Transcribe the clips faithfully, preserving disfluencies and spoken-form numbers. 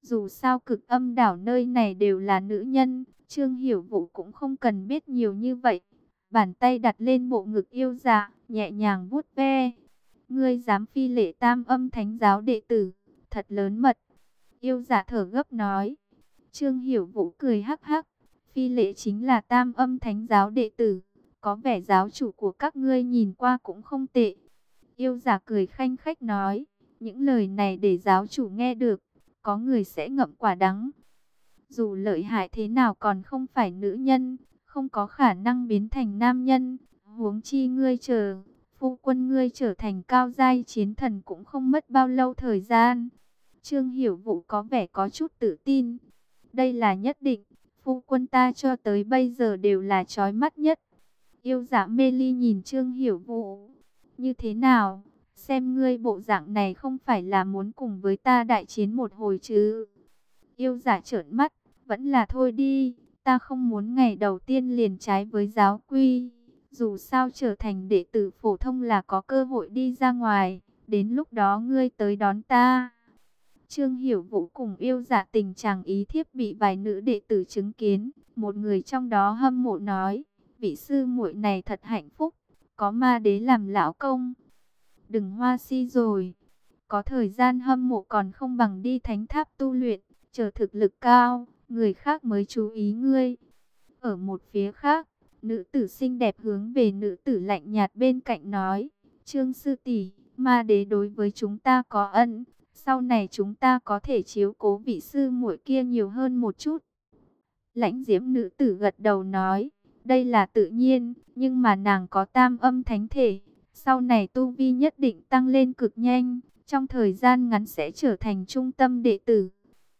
Dù sao cực âm đảo nơi này đều là nữ nhân, Trương Hiểu Vũ cũng không cần biết nhiều như vậy. Bàn tay đặt lên bộ ngực yêu dạ, nhẹ nhàng vuốt ve. Ngươi dám phi lễ tam âm thánh giáo đệ tử, thật lớn mật. Yêu dạ thở gấp nói. Trương Hiểu Vũ cười hắc hắc. Phi lễ chính là tam âm thánh giáo đệ tử. Có vẻ giáo chủ của các ngươi nhìn qua cũng không tệ. Yêu dạ cười khanh khách nói. Những lời này để giáo chủ nghe được, có người sẽ ngậm quả đắng. Dù lợi hại thế nào còn không phải nữ nhân, không có khả năng biến thành nam nhân. Huống chi ngươi chờ, phu quân ngươi trở thành cao giai chiến thần cũng không mất bao lâu thời gian. Trương Hiểu Vũ có vẻ có chút tự tin. Đây là nhất định, phu quân ta cho tới bây giờ đều là chói mắt nhất. Yêu dạ mê ly nhìn Trương Hiểu Vũ. Như thế nào? Xem ngươi bộ dạng này không phải là muốn cùng với ta đại chiến một hồi chứ? Yêu dạ trợn mắt, vẫn là thôi đi. Ta không muốn ngày đầu tiên liền trái với giáo quy. Dù sao trở thành đệ tử phổ thông là có cơ hội đi ra ngoài. Đến lúc đó ngươi tới đón ta. Trương Hiểu Vũ cùng yêu dạ tình chàng ý thiếp bị vài nữ đệ tử chứng kiến. Một người trong đó hâm mộ nói, vị sư muội này thật hạnh phúc, có ma đế làm lão công. Đừng hoa si rồi, có thời gian hâm mộ còn không bằng đi thánh tháp tu luyện, chờ thực lực cao, người khác mới chú ý ngươi. Ở một phía khác, nữ tử xinh đẹp hướng về nữ tử lạnh nhạt bên cạnh nói, Trương sư tỷ, ma đế đối với chúng ta có ân, sau này chúng ta có thể chiếu cố vị sư muội kia nhiều hơn một chút. Lãnh diễm nữ tử gật đầu nói, đây là tự nhiên, nhưng mà nàng có tam âm thánh thể, sau này tu vi nhất định tăng lên cực nhanh, trong thời gian ngắn sẽ trở thành trung tâm đệ tử.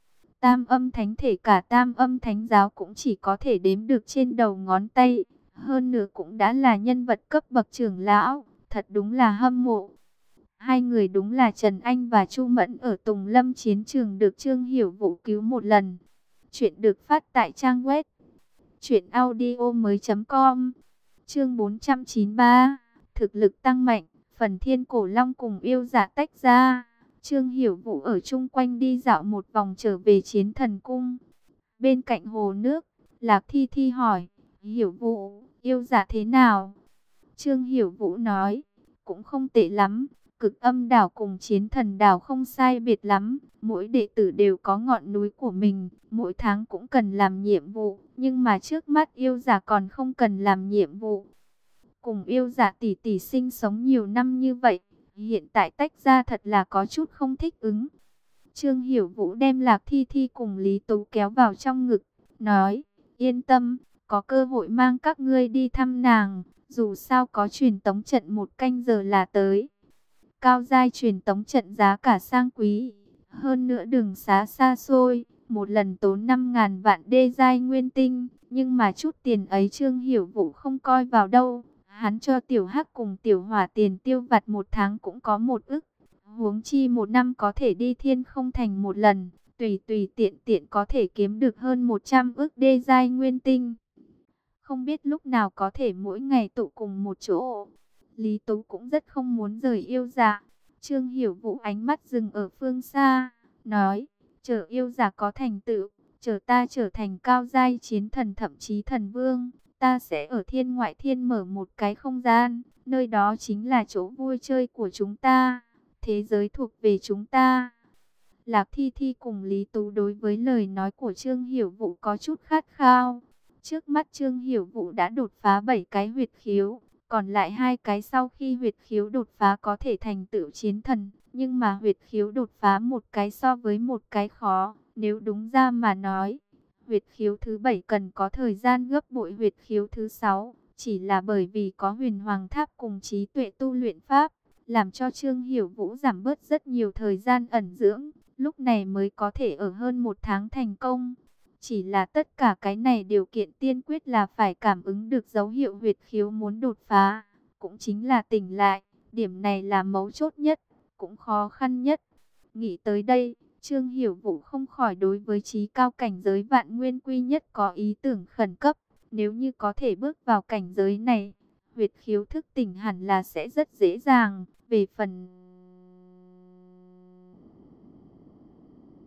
Tam âm thánh thể cả tam âm thánh giáo cũng chỉ có thể đếm được trên đầu ngón tay, hơn nữa cũng đã là nhân vật cấp bậc trưởng lão, thật đúng là hâm mộ. Hai người đúng là Trần Anh và Chu Mẫn ở Tùng Lâm chiến trường được Trương Hiểu Vũ cứu một lần. Chuyện được phát tại trang web truyện audio mới chấm com. Chương bốn trăm chín mươi ba, thực lực tăng mạnh, phần Thiên Cổ Long cùng yêu dạ tách ra. Trương Hiểu Vũ ở chung quanh đi dạo một vòng trở về Chiến Thần Cung. Bên cạnh hồ nước, Lạc Thi Thi hỏi, Hiểu Vũ, yêu dạ thế nào? Trương Hiểu Vũ nói, cũng không tệ lắm. Cực âm đảo cùng Chiến Thần đảo không sai biệt lắm, mỗi đệ tử đều có ngọn núi của mình, mỗi tháng cũng cần làm nhiệm vụ, nhưng mà trước mắt yêu giả còn không cần làm nhiệm vụ. Cùng yêu giả tỷ tỷ sinh sống nhiều năm như vậy, hiện tại tách ra thật là có chút không thích ứng. Trương Hiểu Vũ đem Lạc Thi Thi cùng Lý Tú kéo vào trong ngực, nói, yên tâm, có cơ hội mang các ngươi đi thăm nàng, dù sao có truyền tống trận một canh giờ là tới. Cao giai truyền tống trận giá cả sang quý, hơn nữa đường xá xa xôi, một lần tốn năm ngàn vạn đê giai nguyên tinh, nhưng mà chút tiền ấy Trương Hiểu Vũ không coi vào đâu, hắn cho tiểu hắc cùng tiểu hỏa tiền tiêu vặt một tháng cũng có một ức, huống chi một năm có thể đi thiên không thành một lần, tùy tùy tiện tiện có thể kiếm được hơn một trăm ức đê giai nguyên tinh. Không biết lúc nào có thể mỗi ngày tụ cùng một chỗ. Lý Tú cũng rất không muốn rời yêu dạ. Trương Hiểu Vũ ánh mắt dừng ở phương xa, nói, chờ yêu dạ có thành tựu, chờ ta trở thành cao giai chiến thần thậm chí thần vương, ta sẽ ở thiên ngoại thiên mở một cái không gian, nơi đó chính là chỗ vui chơi của chúng ta, thế giới thuộc về chúng ta. Lạc Thi Thi cùng Lý Tú đối với lời nói của Trương Hiểu Vũ có chút khát khao. Trước mắt Trương Hiểu Vũ đã đột phá bảy cái huyệt khiếu, còn lại hai cái sau khi huyệt khiếu đột phá có thể thành tựu chiến thần, nhưng mà huyệt khiếu đột phá một cái so với một cái khó, nếu đúng ra mà nói, huyệt khiếu thứ bảy cần có thời gian gấp bội huyệt khiếu thứ sáu, chỉ là bởi vì có Huyền Hoàng Tháp cùng trí tuệ tu luyện pháp, làm cho Trương Hiểu Vũ giảm bớt rất nhiều thời gian ẩn dưỡng, lúc này mới có thể ở hơn một tháng thành công. Chỉ là tất cả cái này điều kiện tiên quyết là phải cảm ứng được dấu hiệu huyệt khiếu muốn đột phá, cũng chính là tỉnh lại, điểm này là mấu chốt nhất, cũng khó khăn nhất. Nghĩ tới đây, Trương Hiểu Vũ không khỏi đối với trí cao cảnh giới vạn nguyên quy nhất có ý tưởng khẩn cấp, nếu như có thể bước vào cảnh giới này, huyệt khiếu thức tỉnh hẳn là sẽ rất dễ dàng. Về phần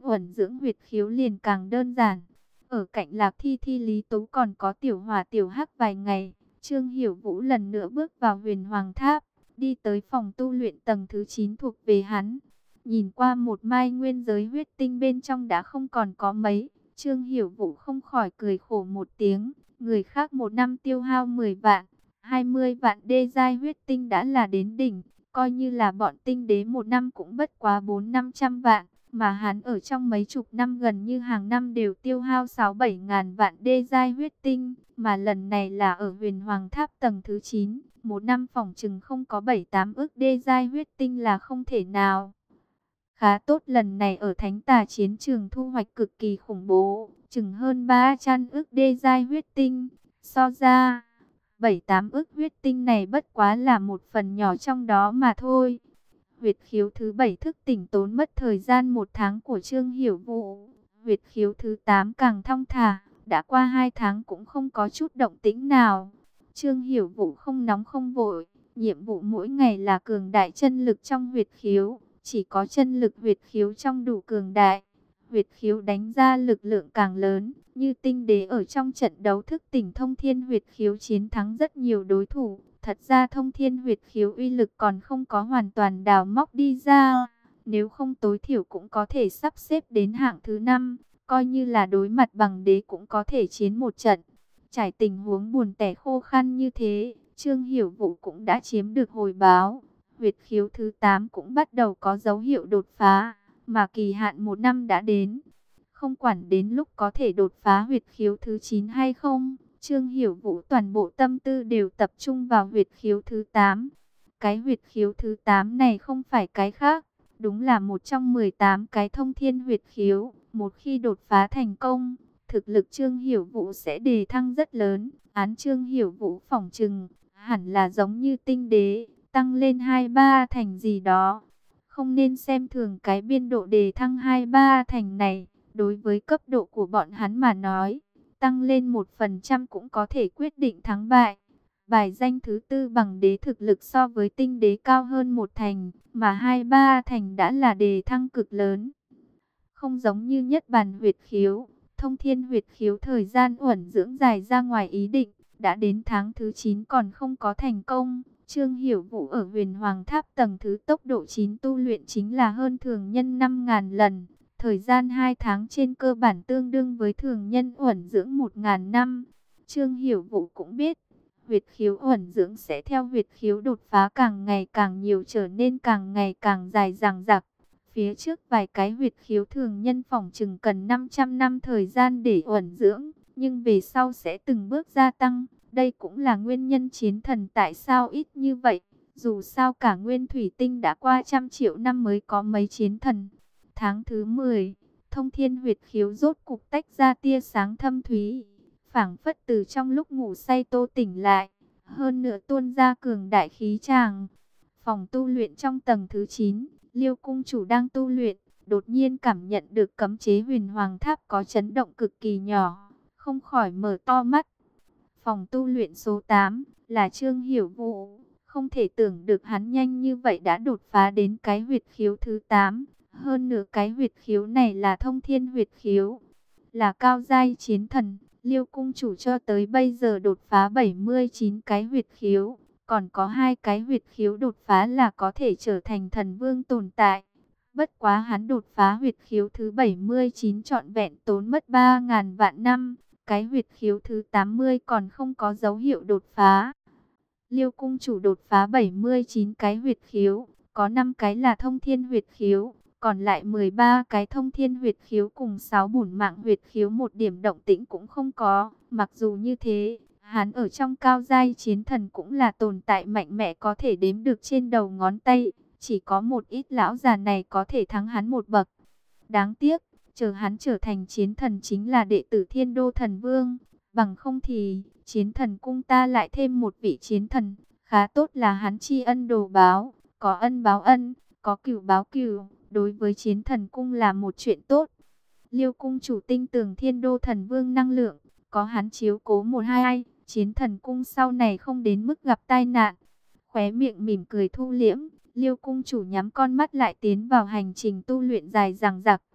uẩn dưỡng huyệt khiếu liền càng đơn giản. Ở cạnh Lạc Thi Thi Lý Tú còn có Tiểu Hỏa Tiểu Hắc vài ngày, Trương Hiểu Vũ lần nữa bước vào Huyền Hoàng Tháp, đi tới phòng tu luyện tầng thứ chín thuộc về hắn. Nhìn qua một mai nguyên giới huyết tinh bên trong đã không còn có mấy, Trương Hiểu Vũ không khỏi cười khổ một tiếng. Người khác một năm tiêu hao mười vạn, hai mươi vạn đê giai huyết tinh đã là đến đỉnh, coi như là bọn tinh đế một năm cũng bất quá bốn năm trăm vạn, mà hắn ở trong mấy chục năm gần như hàng năm đều tiêu hao sáu bảy ngàn vạn đê giai huyết tinh, mà lần này là ở Huyền Hoàng Tháp tầng thứ chín, một năm phỏng chừng không có bảy tám ức đê giai huyết tinh là không thể nào. Khá tốt, lần này ở Thánh Tà chiến trường thu hoạch cực kỳ khủng bố, chừng hơn ba trăm ức đê giai huyết tinh. So ra, bảy tám ức huyết tinh này bất quá là một phần nhỏ trong đó mà thôi. Huyệt khiếu thứ bảy thức tỉnh tốn mất thời gian một tháng của Trương Hiểu Vũ. Huyệt khiếu thứ tám càng thong thả, đã qua hai tháng cũng không có chút động tĩnh nào. Trương Hiểu Vũ không nóng không vội, nhiệm vụ mỗi ngày là cường đại chân lực trong huyệt khiếu. Chỉ có chân lực huyệt khiếu trong đủ cường đại, huyệt khiếu đánh ra lực lượng càng lớn, như tinh đế ở trong trận đấu thức tỉnh thông thiên huyệt khiếu chiến thắng rất nhiều đối thủ. Thật ra thông thiên huyệt khiếu uy lực còn không có hoàn toàn đào móc đi ra, nếu không tối thiểu cũng có thể sắp xếp đến hạng thứ năm, coi như là đối mặt bằng đế cũng có thể chiến một trận. Trải tình huống buồn tẻ khô khan như thế, Trương Hiểu Vũ cũng đã chiếm được hồi báo. Huyệt khiếu thứ tám cũng bắt đầu có dấu hiệu đột phá, mà kỳ hạn một năm đã đến. Không quản đến lúc có thể đột phá huyệt khiếu thứ chín hay không, Trương Hiểu Vũ toàn bộ tâm tư đều tập trung vào huyệt khiếu thứ tám. Cái huyệt khiếu thứ tám này không phải cái khác, đúng là một trong mười tám cái thông thiên huyệt khiếu. Một khi đột phá thành công, thực lực Trương Hiểu Vũ sẽ đề thăng rất lớn. Án Trương Hiểu Vũ phỏng chừng, hẳn là giống như tinh đế, tăng lên hai ba thành gì đó. Không nên xem thường cái biên độ đề thăng hai ba thành này, đối với cấp độ của bọn hắn mà nói, tăng lên một phần trăm cũng có thể quyết định thắng bại. Bài danh thứ tư bằng đế thực lực so với tinh đế cao hơn một thành, mà hai ba thành đã là đề thăng cực lớn. Không giống như nhất bản huyệt khiếu, thông thiên huyệt khiếu thời gian uẩn dưỡng dài ra ngoài ý định, đã đến tháng thứ chín còn không có thành công. Trương Hiểu Vũ ở Huyền Hoàng Tháp tầng thứ tốc độ chín tu luyện chính là hơn thường nhân năm nghìn lần. Thời gian hai tháng trên cơ bản tương đương với thường nhân uẩn dưỡng một nghìn năm. Trương Hiểu Vũ cũng biết, huyệt khiếu uẩn dưỡng sẽ theo huyệt khiếu đột phá càng ngày càng nhiều trở nên càng ngày càng dài dằng dặc. Phía trước vài cái huyệt khiếu thường nhân phỏng chừng cần năm trăm năm thời gian để uẩn dưỡng, nhưng về sau sẽ từng bước gia tăng. Đây cũng là nguyên nhân chiến thần tại sao ít như vậy. Dù sao cả nguyên thủy tinh đã qua trăm triệu năm mới có mấy chiến thần. Tháng thứ mười, thông thiên huyệt khiếu rốt cục tách ra tia sáng thâm thúy, phảng phất từ trong lúc ngủ say tô tỉnh lại, hơn nữa tuôn ra cường đại khí tràng. Phòng tu luyện trong tầng thứ chín, Liêu cung chủ đang tu luyện, đột nhiên cảm nhận được cấm chế Huyền Hoàng Tháp có chấn động cực kỳ nhỏ, không khỏi mở to mắt. Phòng tu luyện số tám là Trương Hiểu Vũ, không thể tưởng được hắn nhanh như vậy đã đột phá đến cái huyệt khiếu thứ tám. Hơn nữa cái huyệt khiếu này là thông thiên huyệt khiếu, là cao giai chiến thần. Liêu cung chủ cho tới bây giờ đột phá bảy mươi chín cái huyệt khiếu, còn có hai cái huyệt khiếu đột phá là có thể trở thành thần vương tồn tại. Bất quá hắn đột phá huyệt khiếu thứ bảy mươi chín trọn vẹn tốn mất ba nghìn vạn năm. Cái huyệt khiếu thứ tám mươi còn không có dấu hiệu đột phá. Liêu cung chủ đột phá bảy mươi chín cái huyệt khiếu, có năm cái là thông thiên huyệt khiếu, còn lại mười ba cái thông thiên huyệt khiếu cùng sáu bổn mạng huyệt khiếu một điểm động tĩnh cũng không có. Mặc dù như thế, hắn ở trong cao giai chiến thần cũng là tồn tại mạnh mẽ có thể đếm được trên đầu ngón tay. Chỉ có một ít lão già này có thể thắng hắn một bậc. Đáng tiếc, chờ hắn trở thành chiến thần chính là đệ tử Thiên Đô Thần Vương. Bằng không thì, chiến thần cung ta lại thêm một vị chiến thần. Khá tốt là hắn tri ân đồ báo, có ân báo ân, có cửu báo cửu. Đối với chiến thần cung là một chuyện tốt. Liêu cung chủ tinh tường Thiên Đô Thần Vương năng lượng, có hắn chiếu cố một hai ai, chiến thần cung sau này không đến mức gặp tai nạn. Khóe miệng mỉm cười thu liễm, Liêu cung chủ nhắm con mắt lại tiến vào hành trình tu luyện dài dằng dặc.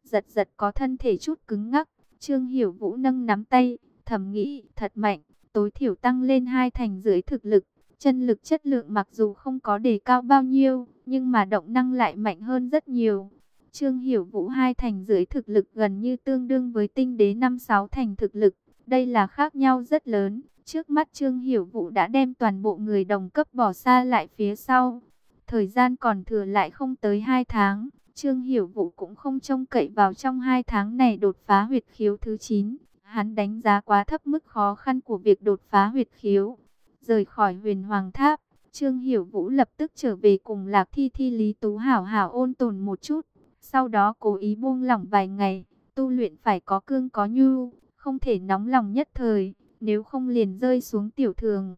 giật giật có thân thể chút cứng ngắc. Trương Hiểu Vũ nâng nắm tay, thầm nghĩ, thật mạnh, tối thiểu tăng lên hai thành rưỡi thực lực. Chân lực chất lượng mặc dù không có đề cao bao nhiêu, nhưng mà động năng lại mạnh hơn rất nhiều. Trương Hiểu Vũ hai thành rưỡi thực lực gần như tương đương với Tinh Đế năm sáu thành thực lực. Đây là khác nhau rất lớn. Trước mắt Trương Hiểu Vũ đã đem toàn bộ người đồng cấp bỏ xa lại phía sau. Thời gian còn thừa lại không tới hai tháng. Trương Hiểu Vũ cũng không trông cậy vào trong hai tháng này đột phá huyệt khiếu thứ chín. Hắn đánh giá quá thấp mức khó khăn của việc đột phá huyệt khiếu. Rời khỏi Huyền Hoàng Tháp, Trương Hiểu Vũ lập tức trở về cùng Lạc Thi Thi Lý Tú hảo hảo ôn tồn một chút. Sau đó cố ý buông lỏng vài ngày, tu luyện phải có cương có nhu, không thể nóng lòng nhất thời, nếu không liền rơi xuống tiểu thường.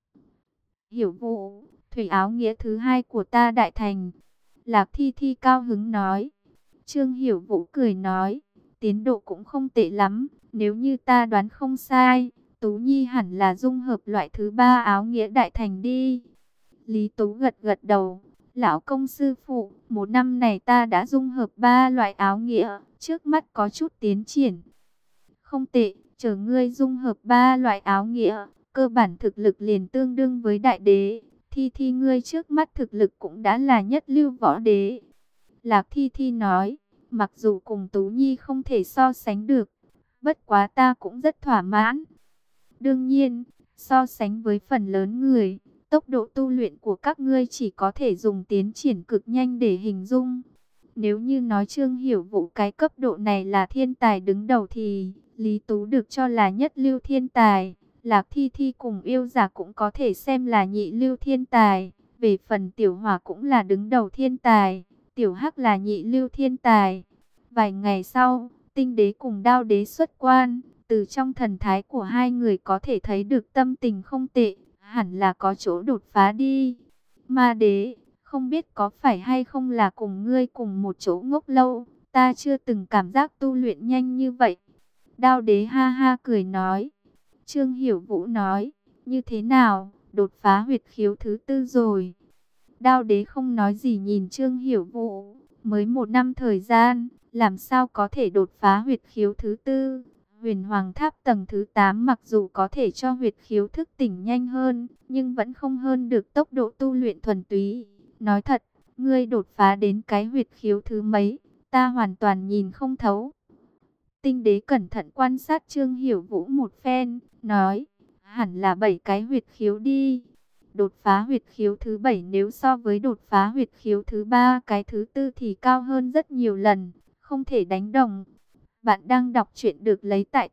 Hiểu Vũ, thủy áo nghĩa thứ hai của ta đại thành. Lạc Thi Thi cao hứng nói. Trương Hiểu Vũ cười nói, tiến độ cũng không tệ lắm, nếu như ta đoán không sai, Tú Nhi hẳn là dung hợp loại thứ ba áo nghĩa đại thành đi. Lý Tú gật gật đầu, lão công sư phụ, một năm này ta đã dung hợp ba loại áo nghĩa, trước mắt có chút tiến triển. Không tệ, chờ ngươi dung hợp ba loại áo nghĩa, cơ bản thực lực liền tương đương với đại đế. Thi Thi ngươi trước mắt thực lực cũng đã là nhất lưu võ đế. Lạc Thi Thi nói, mặc dù cùng Tú Nhi không thể so sánh được, bất quá ta cũng rất thỏa mãn. Đương nhiên, so sánh với phần lớn người, tốc độ tu luyện của các ngươi chỉ có thể dùng tiến triển cực nhanh để hình dung. Nếu như nói Trương Hiểu Vũ cái cấp độ này là thiên tài đứng đầu thì Lý Tú được cho là nhất lưu thiên tài. Lạc Thi Thi cùng yêu giả cũng có thể xem là nhị lưu thiên tài. Về phần Tiểu Hỏa cũng là đứng đầu thiên tài. Tiểu Hắc là nhị lưu thiên tài. Vài ngày sau, Tinh Đế cùng Đao Đế xuất quan. Từ trong thần thái của hai người có thể thấy được tâm tình không tệ. Hẳn là có chỗ đột phá đi. Ma Đế, không biết có phải hay không là cùng ngươi cùng một chỗ ngốc lâu. Ta chưa từng cảm giác tu luyện nhanh như vậy. Đao Đế ha ha cười nói. Trương Hiểu Vũ nói, như thế nào, đột phá huyệt khiếu thứ tư rồi. Đao Đế không nói gì nhìn Trương Hiểu Vũ, mới một năm thời gian, làm sao có thể đột phá huyệt khiếu thứ tư. Huyền Hoàng Tháp tầng thứ tám mặc dù có thể cho huyệt khiếu thức tỉnh nhanh hơn, nhưng vẫn không hơn được tốc độ tu luyện thuần túy. Nói thật, ngươi đột phá đến cái huyệt khiếu thứ mấy, ta hoàn toàn nhìn không thấu. Tinh Đế cẩn thận quan sát Trương Hiểu Vũ một phen, nói, hẳn là bảy cái huyệt khiếu đi. Đột phá huyệt khiếu thứ bảy nếu so với đột phá huyệt khiếu thứ ba cái thứ tư thì cao hơn rất nhiều lần, không thể đánh đồng. Bạn đang đọc truyện được lấy tại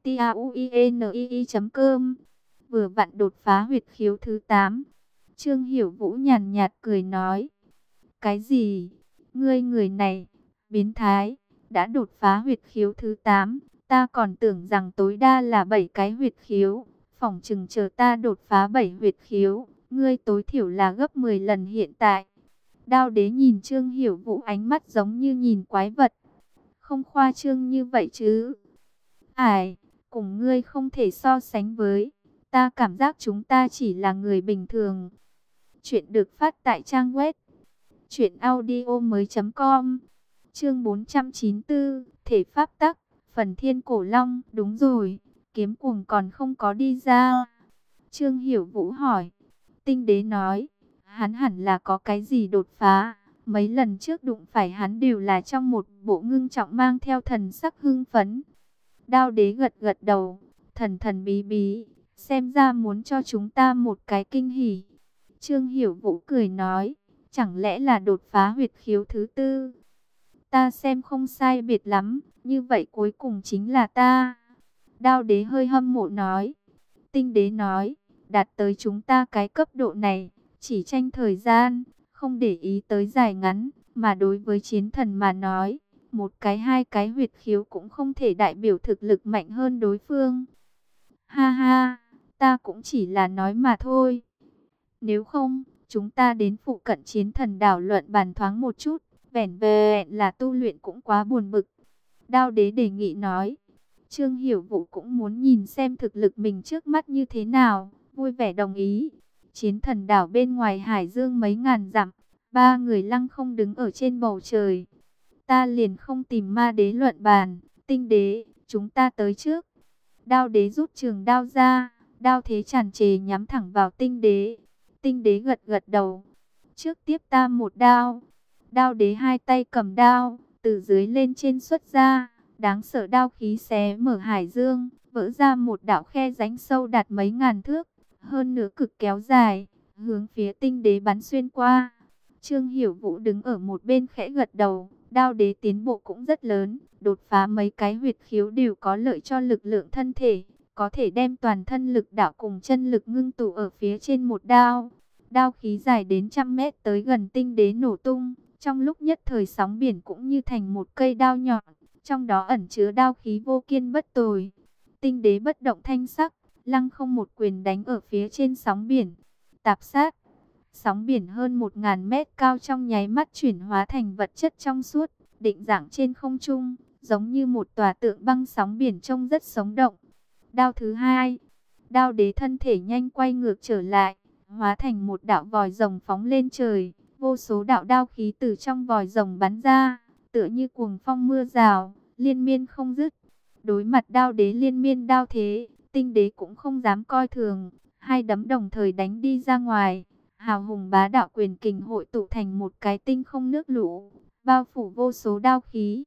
tauinii chấm com. Vừa vặn đột phá huyệt khiếu thứ tám. Trương Hiểu Vũ nhàn nhạt cười nói, cái gì? Ngươi người này, biến thái. Đã đột phá huyệt khiếu thứ tám, ta còn tưởng rằng tối đa là bảy cái huyệt khiếu. Phỏng chừng chờ ta đột phá bảy huyệt khiếu, ngươi tối thiểu là gấp mười lần hiện tại. Đao Đế nhìn Trương Hiểu Vũ ánh mắt giống như nhìn quái vật. Không khoa trương như vậy chứ. Ải, cùng ngươi không thể so sánh với. Ta cảm giác chúng ta chỉ là người bình thường. Chuyện được phát tại trang web truyện audio mới chấm com. Chương bốn trăm chín mươi tư, thể pháp tắc, phần thiên cổ long, đúng rồi, kiếm cuồng còn không có đi ra. Trương Hiểu Vũ hỏi. Tinh Đế nói, hắn hẳn là có cái gì đột phá, mấy lần trước đụng phải hắn đều là trong một bộ ngưng trọng mang theo thần sắc hưng phấn. Đao Đế gật gật đầu, thần thần bí bí, xem ra muốn cho chúng ta một cái kinh hỉ. Trương Hiểu Vũ cười nói, chẳng lẽ là đột phá huyệt khiếu thứ tư? Ta xem không sai biệt lắm, như vậy cuối cùng chính là ta. Đao Đế hơi hâm mộ nói. Tinh Đế nói, đạt tới chúng ta cái cấp độ này, chỉ tranh thời gian, không để ý tới dài ngắn, mà đối với chiến thần mà nói, một cái hai cái huyệt khiếu cũng không thể đại biểu thực lực mạnh hơn đối phương. Ha ha, ta cũng chỉ là nói mà thôi. Nếu không, chúng ta đến phụ cận chiến thần đảo luận bàn thoáng một chút. Vẻn vẹn là tu luyện cũng quá buồn bực. Đao Đế đề nghị nói. Trương Hiểu Vũ cũng muốn nhìn xem thực lực mình trước mắt như thế nào, vui vẻ đồng ý. Chiến thần đảo bên ngoài hải dương mấy ngàn dặm, ba người lăng không đứng ở trên bầu trời. ta liền không tìm ma đế luận bàn. Tinh đế, chúng ta tới trước. Đao đế rút trường đao ra, đao thế tràn trề nhắm thẳng vào tinh đế. Tinh đế gật gật đầu. Trước tiếp ta một đao. Đao đế hai tay cầm đao, từ dưới lên trên xuất ra. Đáng sợ đao khí xé mở hải dương, vỡ ra một đạo khe rãnh sâu đạt mấy ngàn thước. Hơn nữa cực kéo dài, hướng phía tinh đế bắn xuyên qua. Trương Hiểu Vũ đứng ở một bên khẽ gật đầu. Đao đế tiến bộ cũng rất lớn, đột phá mấy cái huyệt khiếu đều có lợi cho lực lượng thân thể. Có thể đem toàn thân lực đạo cùng chân lực ngưng tụ ở phía trên một đao. Đao khí dài đến trăm mét tới gần tinh đế nổ tung. Trong lúc nhất thời sóng biển cũng như thành một cây đao nhọn. Trong đó ẩn chứa đao khí vô kiên bất tồi. Tinh đế bất động thanh sắc, lăng không một quyền đánh ở phía trên sóng biển. Tạp sát. Sóng biển hơn một ngàn mét cao trong nháy mắt chuyển hóa thành vật chất trong suốt, định dạng trên không trung, giống như một tòa tượng băng. Sóng biển trông rất sống động. Đao thứ hai, đao đế thân thể nhanh quay ngược trở lại, hóa thành một đạo vòi rồng phóng lên trời. Vô số đạo đao khí từ trong vòi rồng bắn ra, tựa như cuồng phong mưa rào, liên miên không dứt. Đối mặt đao đế liên miên đao thế, tinh đế cũng không dám coi thường, hai đấm đồng thời đánh đi ra ngoài. Hào hùng bá đạo quyền kình hội tụ thành một cái tinh không nước lũ, bao phủ vô số đao khí.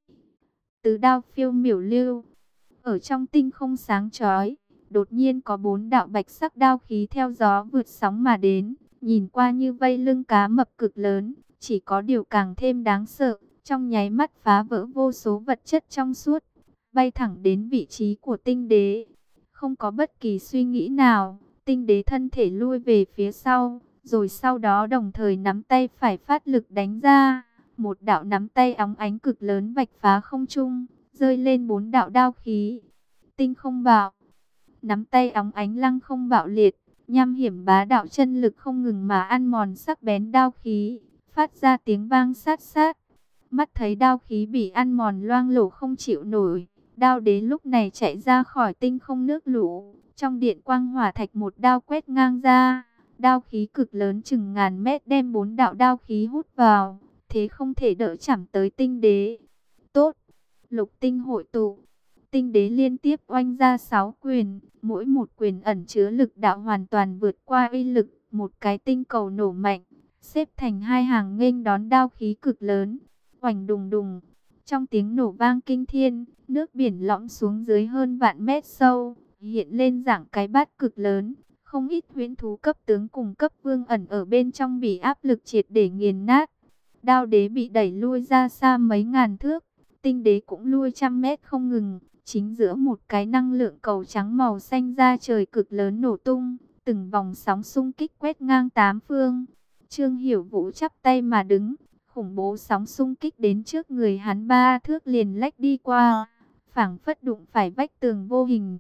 Tứ đao phiêu miểu lưu, ở trong tinh không sáng chói, đột nhiên có bốn đạo bạch sắc đao khí theo gió vượt sóng mà đến, nhìn qua như vây lưng cá mập cực lớn, chỉ có điều càng thêm đáng sợ, trong nháy mắt phá vỡ vô số vật chất trong suốt, bay thẳng đến vị trí của tinh đế. Không có bất kỳ suy nghĩ nào, tinh đế thân thể lui về phía sau, rồi sau đó đồng thời nắm tay phải phát lực đánh ra. Một đạo nắm tay óng ánh cực lớn vạch phá không trung, rơi lên bốn đạo đao khí. Tinh không bạo, nắm tay óng ánh lăng không bạo liệt, nham hiểm bá đạo chân lực không ngừng mà ăn mòn sắc bén đao khí, phát ra tiếng vang sát sát. Mắt thấy đao khí bị ăn mòn loang lổ không chịu nổi, đao đế lúc này chạy ra khỏi tinh không nước lũ, trong điện quang hỏa thạch một đao quét ngang ra. Đao khí cực lớn chừng ngàn mét đem bốn đạo đao khí hút vào, thế không thể đỡ chạm tới tinh đế. Tốt, lục tinh hội tụ, tinh đế liên tiếp oanh ra sáu quyền, mỗi một quyền ẩn chứa lực đạo hoàn toàn vượt qua uy lực, một cái tinh cầu nổ mạnh, xếp thành hai hàng nghênh đón đao khí cực lớn. Oành đùng đùng, trong tiếng nổ vang kinh thiên, nước biển lõm xuống dưới hơn vạn mét sâu, hiện lên dạng cái bát cực lớn. Không ít huyễn thú cấp tướng cùng cấp vương ẩn ở bên trong bị áp lực triệt để nghiền nát. Đao đế bị đẩy lui ra xa mấy ngàn thước, tinh đế cũng lui trăm mét không ngừng. Chính giữa một cái năng lượng cầu trắng màu xanh ra trời cực lớn nổ tung, từng vòng sóng xung kích quét ngang tám phương. Trương Hiểu Vũ chắp tay mà đứng, khủng bố sóng xung kích đến trước người hắn ba thước liền lách đi qua, phảng phất đụng phải vách tường vô hình.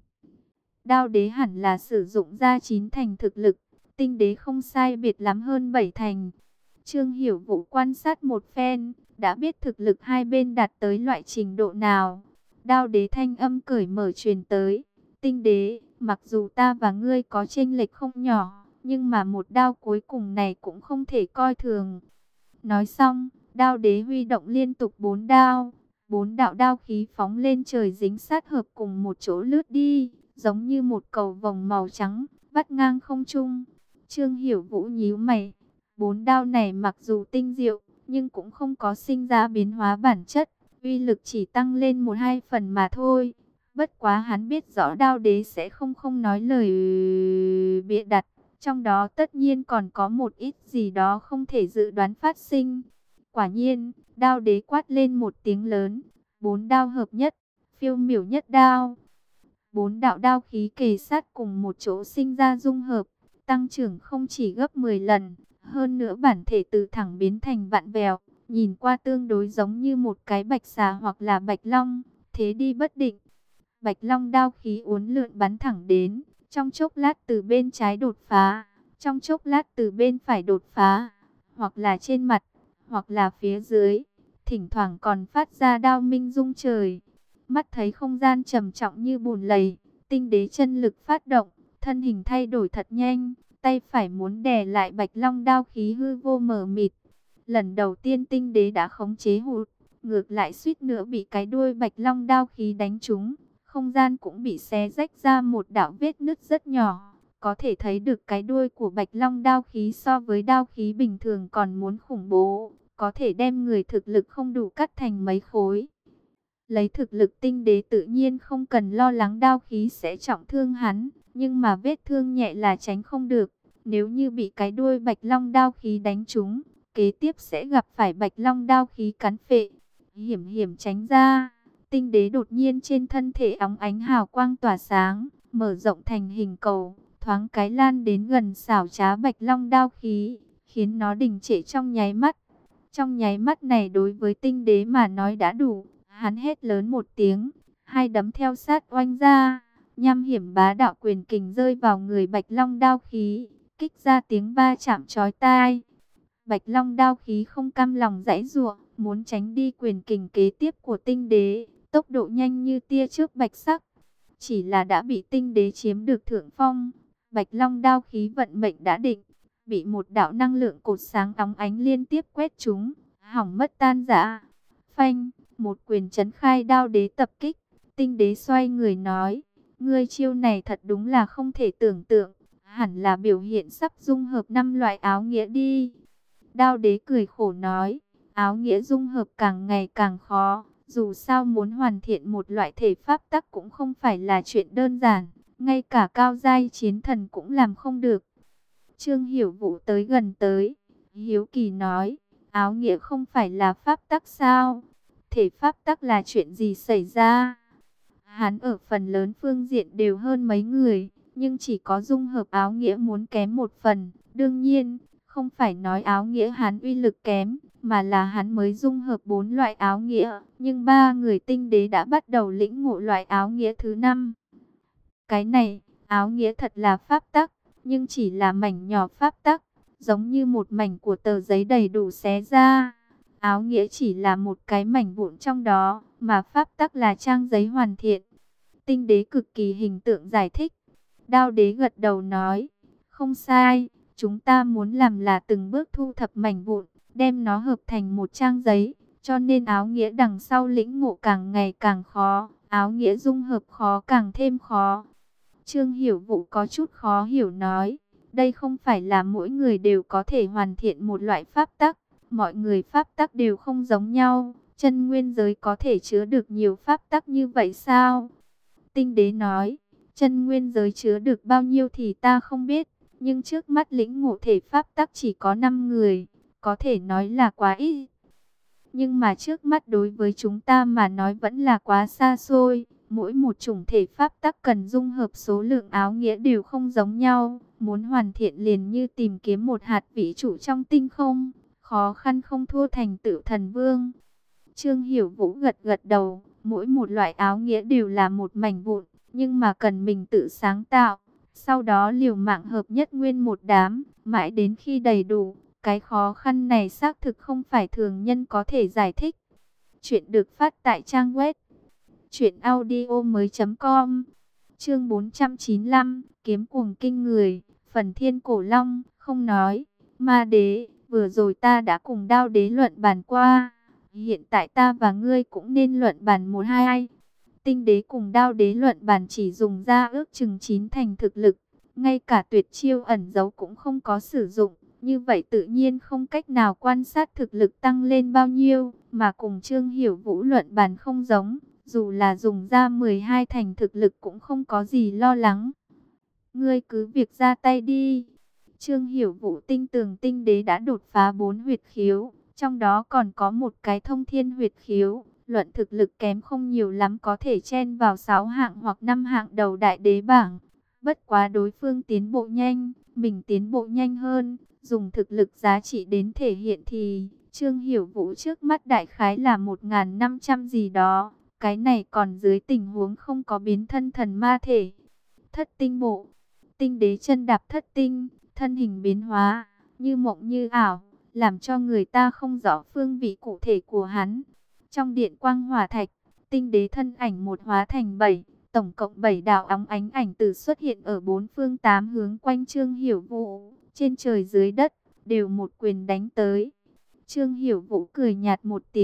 Đao đế hẳn là sử dụng ra chín thành thực lực, tinh đế không sai biệt lắm hơn bảy thành. Trương Hiểu Vũ quan sát một phen, đã biết thực lực hai bên đạt tới loại trình độ nào. Đao đế thanh âm cởi mở truyền tới, tinh đế, mặc dù ta và ngươi có chênh lệch không nhỏ, nhưng mà một đao cuối cùng này cũng không thể coi thường. Nói xong, đao đế huy động liên tục bốn đao, bốn đạo đao khí phóng lên trời dính sát hợp cùng một chỗ lướt đi, giống như một cầu vồng màu trắng, vắt ngang không trung. Trương Hiểu Vũ nhíu mày, bốn đao này mặc dù tinh diệu, nhưng cũng không có sinh ra biến hóa bản chất, uy lực chỉ tăng lên một hai phần mà thôi. Bất quá hắn biết rõ đao đế sẽ không không nói lời bịa đặt, trong đó tất nhiên còn có một ít gì đó không thể dự đoán phát sinh. Quả nhiên, đao đế quát lên một tiếng lớn, bốn đao hợp nhất, phiêu miểu nhất đao. Bốn đạo đao khí kề sát cùng một chỗ sinh ra dung hợp, tăng trưởng không chỉ gấp mười lần, hơn nữa bản thể từ thẳng biến thành vặn vẹo, nhìn qua tương đối giống như một cái bạch xà hoặc là bạch long, thế đi bất định. Bạch long đao khí uốn lượn bắn thẳng đến, trong chốc lát từ bên trái đột phá, trong chốc lát từ bên phải đột phá, hoặc là trên mặt, hoặc là phía dưới, thỉnh thoảng còn phát ra đao minh rung trời. Mắt thấy không gian trầm trọng như bùn lầy, tinh đế chân lực phát động, thân hình thay đổi thật nhanh, tay phải muốn đè lại bạch long đao khí hư vô mờ mịt. Lần đầu tiên tinh đế đã khống chế hụt, ngược lại suýt nữa bị cái đuôi Bạch Long đao khí đánh trúng, không gian cũng bị xé rách ra một đạo vết nứt rất nhỏ. Có thể thấy được cái đuôi của Bạch Long đao khí so với đao khí bình thường còn muốn khủng bố, có thể đem người thực lực không đủ cắt thành mấy khối. Lấy thực lực tinh đế tự nhiên không cần lo lắng đao khí sẽ trọng thương hắn, nhưng mà vết thương nhẹ là tránh không được. Nếu như bị cái đuôi Bạch Long đao khí đánh trúng, kế tiếp sẽ gặp phải Bạch Long đao khí cắn phệ. Hiểm hiểm tránh ra, tinh đế đột nhiên trên thân thể óng ánh hào quang tỏa sáng, mở rộng thành hình cầu, thoáng cái lan đến gần xảo trá Bạch Long đao khí, khiến nó đình trệ trong nháy mắt. Trong nháy mắt này đối với tinh đế mà nói đã đủ, hắn hét lớn một tiếng, hai đấm theo sát oanh ra, nham hiểm bá đạo quyền kình rơi vào người Bạch Long đao khí, kích ra tiếng va chạm chói tai. Bạch Long đao khí không cam lòng giãy giụa, muốn tránh đi quyền kình kế tiếp của tinh đế, tốc độ nhanh như tia chớp bạch sắc. Chỉ là đã bị tinh đế chiếm được thượng phong, Bạch Long đao khí vận mệnh đã định, bị một đạo năng lượng cột sáng óng ánh liên tiếp quét trúng, hỏng mất tan rã. Phanh, một quyền chấn khai đao đế tập kích, tinh đế xoay người nói, ngươi chiêu này thật đúng là không thể tưởng tượng, hẳn là biểu hiện sắp dung hợp năm loại áo nghĩa đi. Đao đế cười khổ nói, áo nghĩa dung hợp càng ngày càng khó, dù sao muốn hoàn thiện một loại thể pháp tắc cũng không phải là chuyện đơn giản, ngay cả cao giai chiến thần cũng làm không được. Trương Hiểu Vũ tới gần tới, hiếu kỳ nói, áo nghĩa không phải là pháp tắc sao? Thể pháp tắc là chuyện gì xảy ra? Hắn ở phần lớn phương diện đều hơn mấy người, nhưng chỉ có dung hợp áo nghĩa muốn kém một phần. Đương nhiên, không phải nói áo nghĩa hắn uy lực kém, mà là hắn mới dung hợp bốn loại áo nghĩa, nhưng ba người tinh đế đã bắt đầu lĩnh ngộ loại áo nghĩa thứ năm. Cái này, áo nghĩa thật là pháp tắc, nhưng chỉ là mảnh nhỏ pháp tắc, giống như một mảnh của tờ giấy đầy đủ xé ra. Áo nghĩa chỉ là một cái mảnh vụn trong đó, mà pháp tắc là trang giấy hoàn thiện. Tinh đế cực kỳ hình tượng giải thích. Đao đế gật đầu nói, không sai, chúng ta muốn làm là từng bước thu thập mảnh vụn, đem nó hợp thành một trang giấy, cho nên áo nghĩa đằng sau lĩnh ngộ càng ngày càng khó, áo nghĩa dung hợp khó càng thêm khó. Trương Hiểu Vũ có chút khó hiểu nói, đây không phải là mỗi người đều có thể hoàn thiện một loại pháp tắc, mọi người pháp tắc đều không giống nhau, chân nguyên giới có thể chứa được nhiều pháp tắc như vậy sao? Tinh đế nói, chân nguyên giới chứa được bao nhiêu thì ta không biết, nhưng trước mắt lĩnh ngộ thể pháp tắc chỉ có năm người, có thể nói là quá ít. Nhưng mà trước mắt đối với chúng ta mà nói vẫn là quá xa xôi. Mỗi một chủng thể pháp tắc cần dung hợp số lượng áo nghĩa đều không giống nhau. Muốn hoàn thiện liền như tìm kiếm một hạt vĩ chủ trong tinh không. Khó khăn không thua thành tựu thần vương. Trương Hiểu Vũ gật gật đầu. Mỗi một loại áo nghĩa đều là một mảnh vụn, nhưng mà cần mình tự sáng tạo. Sau đó liều mạng hợp nhất nguyên một đám, mãi đến khi đầy đủ. Cái khó khăn này xác thực không phải thường nhân có thể giải thích. Chuyện được phát tại trang web truyện audio mới chấm com. Chương bốn trăm chín mươi lăm, kiếm cuồng kinh người, phần thiên cổ long, không nói. Ma đế, vừa rồi ta đã cùng Đao đế luận bàn qua, hiện tại ta và ngươi cũng nên luận bàn một hai. Tinh đế cùng Đao đế luận bàn chỉ dùng ra ước chừng chín thành thực lực, ngay cả tuyệt chiêu ẩn giấu cũng không có sử dụng. Như vậy tự nhiên không cách nào quan sát thực lực tăng lên bao nhiêu, mà cùng Trương Hiểu Vũ luận bàn không giống, dù là dùng ra mười hai thành thực lực cũng không có gì lo lắng. Ngươi cứ việc ra tay đi. Trương Hiểu Vũ tinh tường tinh đế đã đột phá bốn huyệt khiếu, trong đó còn có một cái thông thiên huyệt khiếu, luận thực lực kém không nhiều lắm có thể chen vào sáu hạng hoặc năm hạng đầu đại đế bảng. Bất quá đối phương tiến bộ nhanh, mình tiến bộ nhanh hơn. Dùng thực lực giá trị đến thể hiện thì Trương Hiểu Vũ trước mắt đại khái là một nghìn năm trăm gì đó. Cái này còn dưới tình huống không có biến thân thần ma thể. Thất tinh bộ, tinh đế chân đạp thất tinh, thân hình biến hóa, như mộng như ảo, làm cho người ta không rõ phương vị cụ thể của hắn. Trong điện quang hỏa thạch, tinh đế thân ảnh một hóa thành bảy, tổng cộng bảy đạo óng ánh ảnh từ xuất hiện ở bốn phương tám hướng quanh Trương Hiểu Vũ. Trên trời dưới đất, đều một quyền đánh tới. Trương Hiểu Vũ cười nhạt một tiếng,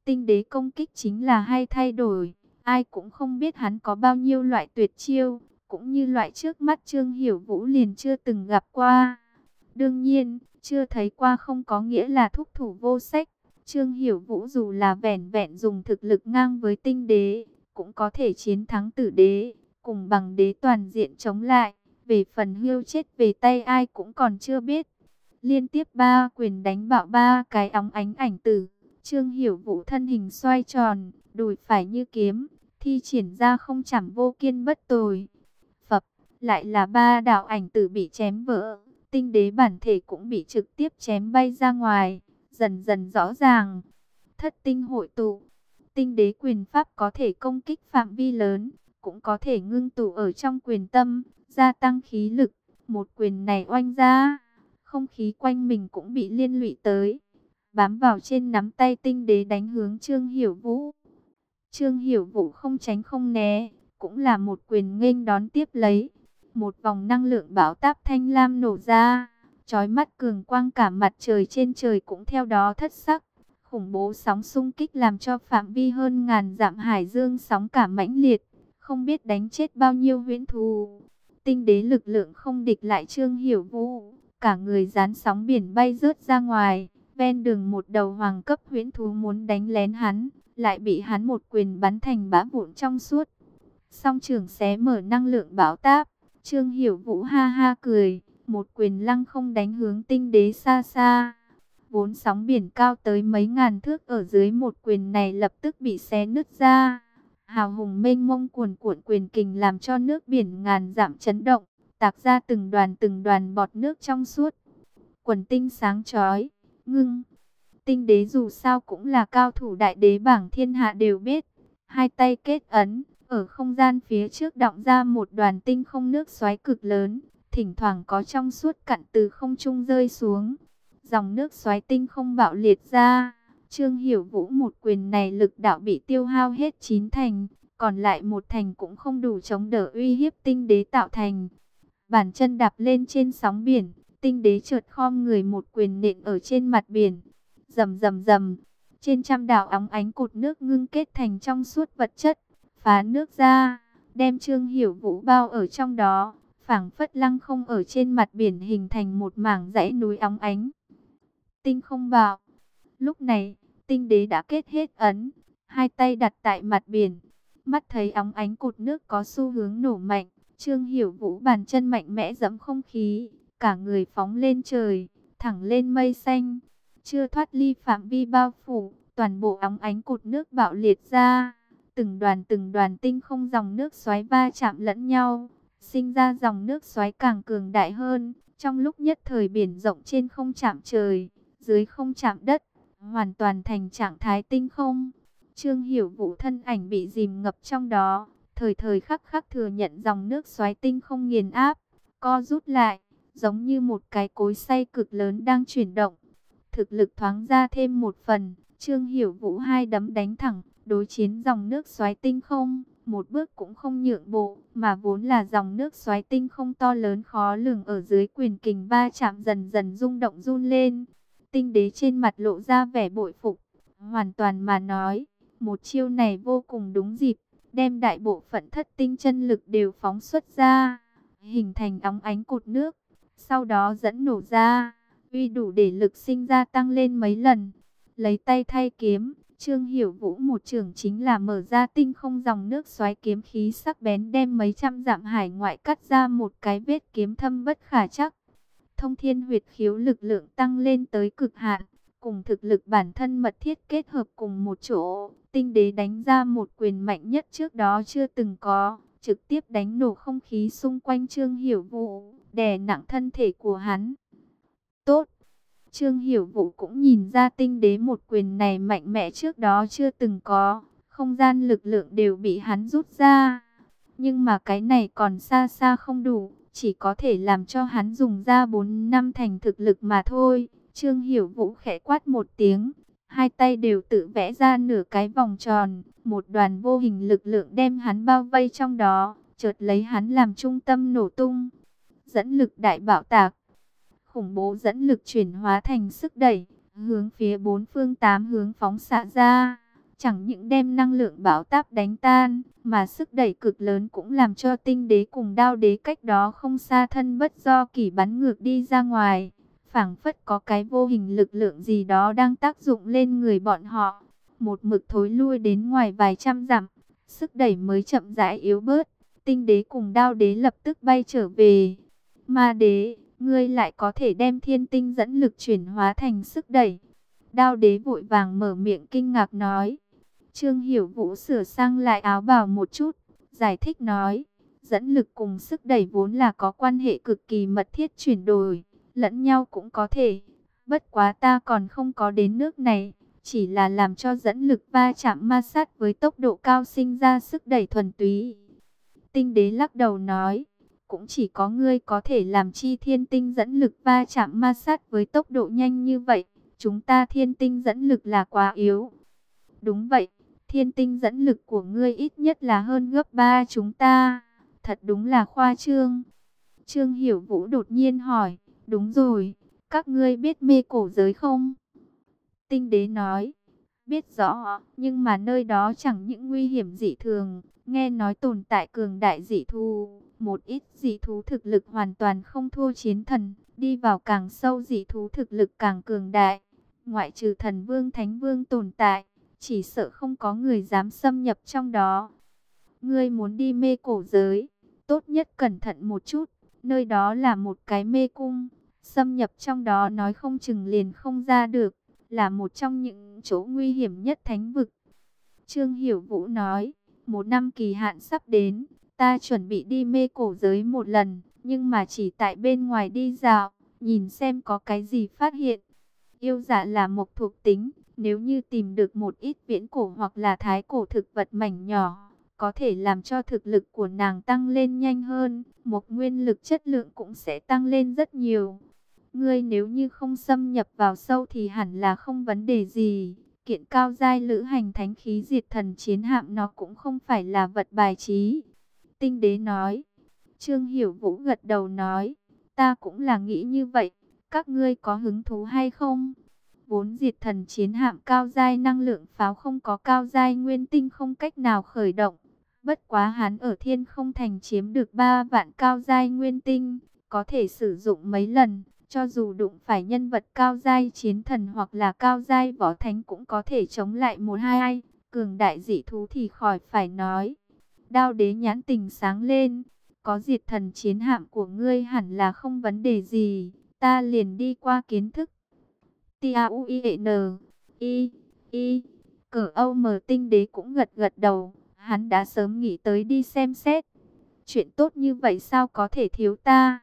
Tinh đế công kích chính là hay thay đổi, ai cũng không biết hắn có bao nhiêu loại tuyệt chiêu, cũng như loại trước mắt Trương Hiểu Vũ liền chưa từng gặp qua. Đương nhiên, chưa thấy qua không có nghĩa là thúc thủ vô sách. Trương Hiểu Vũ dù là vẻn vẹn dùng thực lực ngang với tinh đế, cũng có thể chiến thắng tử đế, cùng bằng đế toàn diện chống lại. Về phần hưu chết về tay ai cũng còn chưa biết. Liên tiếp ba quyền đánh bạo ba cái óng ánh ảnh tử. Trương Hiểu Vũ thân hình xoay tròn, đùi phải như kiếm, thi triển ra không chảm vô kiên bất tồi. Phập, lại là ba đạo ảnh tử bị chém vỡ. Tinh đế bản thể cũng bị trực tiếp chém bay ra ngoài, dần dần rõ ràng. Thất tinh hội tụ, tinh đế quyền pháp có thể công kích phạm vi lớn, cũng có thể ngưng tụ ở trong quyền tâm, gia tăng khí lực. Một quyền này oanh ra, không khí quanh mình cũng bị liên lụy tới, bám vào trên nắm tay tinh đế đánh hướng Trương Hiểu Vũ. Trương Hiểu Vũ không tránh không né, cũng là một quyền nghênh đón tiếp lấy. Một vòng năng lượng bão táp thanh lam nổ ra, chói mắt cường quang, cả mặt trời trên trời cũng theo đó thất sắc. Khủng bố sóng xung kích làm cho phạm vi hơn ngàn dặm hải dương sóng cả mãnh liệt, không biết đánh chết bao nhiêu huyễn thú. Tinh đế lực lượng không địch lại Trương Hiểu Vũ, cả người dán sóng biển bay rớt ra ngoài. Ven đường một đầu hoàng cấp huyễn thú muốn đánh lén hắn, lại bị hắn một quyền bắn thành bã vụn trong suốt. Song trường xé mở năng lượng bão táp, Trương Hiểu Vũ ha ha cười, một quyền lăng không đánh hướng tinh đế xa xa. Vốn sóng biển cao tới mấy ngàn thước ở dưới một quyền này lập tức bị xé nứt ra. Hào hùng mênh mông cuồn cuộn quyền kình làm cho nước biển ngàn dặm chấn động, tạc ra từng đoàn từng đoàn bọt nước trong suốt. Quần tinh sáng chói, ngưng. Tinh đế dù sao cũng là cao thủ đại đế bảng thiên hạ đều biết. Hai tay kết ấn, ở không gian phía trước đọng ra một đoàn tinh không nước xoáy cực lớn, thỉnh thoảng có trong suốt cặn từ không trung rơi xuống. Dòng nước xoáy tinh không bạo liệt ra. Trương Hiểu Vũ một quyền này lực đạo bị tiêu hao hết chín thành, còn lại một thành cũng không đủ chống đỡ uy hiếp tinh đế tạo thành. Bàn chân đạp lên trên sóng biển, tinh đế chợt khom người một quyền nện ở trên mặt biển. Rầm rầm rầm, trên trăm đạo óng ánh cột nước ngưng kết thành trong suốt vật chất, phá nước ra, đem Trương Hiểu Vũ bao ở trong đó, phảng phất lăng không ở trên mặt biển hình thành một mảng dãy núi óng ánh. Tinh không bạo. Lúc này, tinh đế đã kết hết ấn, hai tay đặt tại mặt biển, mắt thấy óng ánh cột nước có xu hướng nổ mạnh, Trương Hiểu Vũ bàn chân mạnh mẽ giẫm không khí, cả người phóng lên trời, thẳng lên mây xanh. Chưa thoát ly phạm vi bao phủ, toàn bộ óng ánh cột nước bạo liệt ra. Từng đoàn từng đoàn tinh không dòng nước xoáy va chạm lẫn nhau, sinh ra dòng nước xoáy càng cường đại hơn. Trong lúc nhất thời biển rộng trên không chạm trời, dưới không chạm đất, hoàn toàn thành trạng thái tinh không. Trương Hiểu Vũ thân ảnh bị dìm ngập trong đó, thời thời khắc khắc thừa nhận dòng nước xoáy tinh không nghiền áp, co rút lại, giống như một cái cối xay cực lớn đang chuyển động. Thực lực thoáng ra thêm một phần, Trương Hiểu Vũ hai đấm đánh thẳng, đối chiến dòng nước xoáy tinh không, một bước cũng không nhượng bộ, mà vốn là dòng nước xoáy tinh không to lớn khó lường ở dưới quyền kình va chạm dần dần rung động run lên. Tinh đế trên mặt lộ ra vẻ bội phục, hoàn toàn mà nói, một chiêu này vô cùng đúng dịp, đem đại bộ phận thất tinh chân lực đều phóng xuất ra, hình thành óng ánh cột nước, sau đó dẫn nổ ra. Uy đủ để lực sinh ra tăng lên mấy lần. Lấy tay thay kiếm, Trương Hiểu Vũ một trường chính là mở ra tinh không dòng nước xoáy, kiếm khí sắc bén đem mấy trăm dặm hải ngoại cắt ra một cái vết kiếm thâm bất khả trắc. Thông thiên huyệt khiếu lực lượng tăng lên tới cực hạn, cùng thực lực bản thân mật thiết kết hợp cùng một chỗ. Tinh đế đánh ra một quyền mạnh nhất trước đó chưa từng có, trực tiếp đánh nổ không khí xung quanh Trương Hiểu Vũ, đè nặng thân thể của hắn. Tốt. Trương Hiểu Vũ cũng nhìn ra tinh đế một quyền này mạnh mẽ trước đó chưa từng có, không gian lực lượng đều bị hắn rút ra. Nhưng mà cái này còn xa xa không đủ, chỉ có thể làm cho hắn dùng ra bốn năm thành thực lực mà thôi. Trương Hiểu Vũ khẽ quát một tiếng, hai tay đều tự vẽ ra nửa cái vòng tròn, một đoàn vô hình lực lượng đem hắn bao vây trong đó, chợt lấy hắn làm trung tâm nổ tung. Dẫn lực đại bạo tạc. Khủng bố dẫn lực chuyển hóa thành sức đẩy, hướng phía bốn phương tám hướng phóng xạ ra. chẳng những đem năng lượng bão táp đánh tan, mà sức đẩy cực lớn cũng làm cho tinh đế cùng đao đế cách đó không xa thân bất do kỷ bắn ngược đi ra ngoài. Phảng phất có cái vô hình lực lượng gì đó đang tác dụng lên người bọn họ, một mực thối lui đến ngoài vài trăm dặm, sức đẩy mới chậm rãi yếu bớt. Tinh đế cùng đao đế lập tức bay trở về. Ma đế, ngươi lại có thể đem thiên tinh dẫn lực chuyển hóa thành sức đẩy. Đao đế vội vàng mở miệng kinh ngạc nói. Trương Hiểu Vũ sửa sang lại áo bào một chút, giải thích nói, dẫn lực cùng sức đẩy vốn là có quan hệ cực kỳ mật thiết, chuyển đổi lẫn nhau cũng có thể. Bất quá ta còn không có đến nước này, chỉ là làm cho dẫn lực va chạm ma sát với tốc độ cao sinh ra sức đẩy thuần túy. Tinh đế lắc đầu nói, cũng chỉ có ngươi có thể làm chi thiên tinh dẫn lực va chạm ma sát với tốc độ nhanh như vậy. Chúng ta thiên tinh dẫn lực là quá yếu. Đúng vậy, thiên tinh dẫn lực của ngươi ít nhất là hơn gấp ba chúng ta. Thật đúng là khoa trương. Trương Hiểu Vũ đột nhiên hỏi, đúng rồi, các ngươi biết mê cổ giới không? Tinh đế nói, biết rõ, nhưng mà nơi đó chẳng những nguy hiểm dị thường, nghe nói tồn tại cường đại dị thú, một ít dị thú thực lực hoàn toàn không thua chiến thần, đi vào càng sâu dị thú thực lực càng cường đại, ngoại trừ thần vương thánh vương tồn tại, chỉ sợ không có người dám xâm nhập trong đó. Ngươi muốn đi mê cổ giới, tốt nhất cẩn thận một chút, nơi đó là một cái mê cung, xâm nhập trong đó nói không chừng liền không ra được, là một trong những chỗ nguy hiểm nhất thánh vực. Trương Hiểu Vũ nói, một năm kỳ hạn sắp đến, ta chuẩn bị đi mê cổ giới một lần, nhưng mà chỉ tại bên ngoài đi dạo, nhìn xem có cái gì phát hiện. Yêu dạ là mộc thuộc tính, nếu như tìm được một ít viễn cổ hoặc là thái cổ thực vật mảnh nhỏ, có thể làm cho thực lực của nàng tăng lên nhanh hơn, một nguyên lực chất lượng cũng sẽ tăng lên rất nhiều. Ngươi nếu như không xâm nhập vào sâu thì hẳn là không vấn đề gì. Kiện cao giai lữ hành thánh khí diệt thần chiến hạm nó cũng không phải là vật bài trí. Tinh đế nói. Trương Hiểu Vũ gật đầu nói, ta cũng là nghĩ như vậy. Các ngươi có hứng thú hay không? Vốn diệt thần chiến hạm cao giai năng lượng pháo không có cao giai nguyên tinh không cách nào khởi động. Bất quá hắn ở Thiên Không Thành chiếm được ba vạn cao giai nguyên tinh, có thể sử dụng mấy lần. Cho dù đụng phải nhân vật cao giai chiến thần hoặc là cao giai võ thánh cũng có thể chống lại một hai ai. Cường đại dị thú thì khỏi phải nói. Đao đế nhãn tình sáng lên. Có diệt thần chiến hạm của ngươi hẳn là không vấn đề gì. Ta liền đi qua kiến thức. T-A-U-I-E-N I I Cờ Âu Mờ Tinh đế cũng gật gật đầu. Hắn đã sớm nghĩ tới đi xem xét. Chuyện tốt như vậy sao có thể thiếu ta?